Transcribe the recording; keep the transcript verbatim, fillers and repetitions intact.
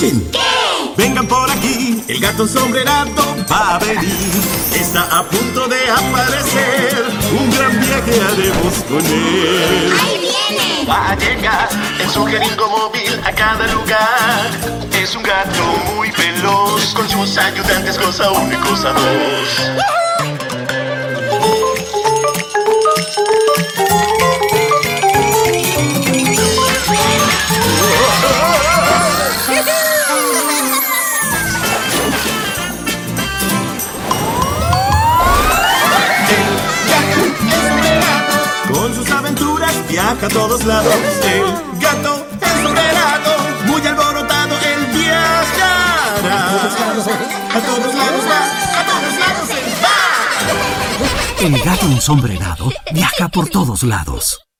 escuchen. ¿Qué? Vengan por aquí, el gato ensombrerado va a venir. Está a punto de aparecer, un gran viaje haremos con él. ¡Ahí viene! Va a llegar en su jeringo móvil a cada lugar. Es un gato muy veloz, con sus ayudantes cosa uno y cosa dos. Con sus aventuras viaja a todos lados. El gato ensombrerado, muy alborotado, él viajará. A todos lados va, a todos lados él va. El gato ensombrerado viaja por todos lados.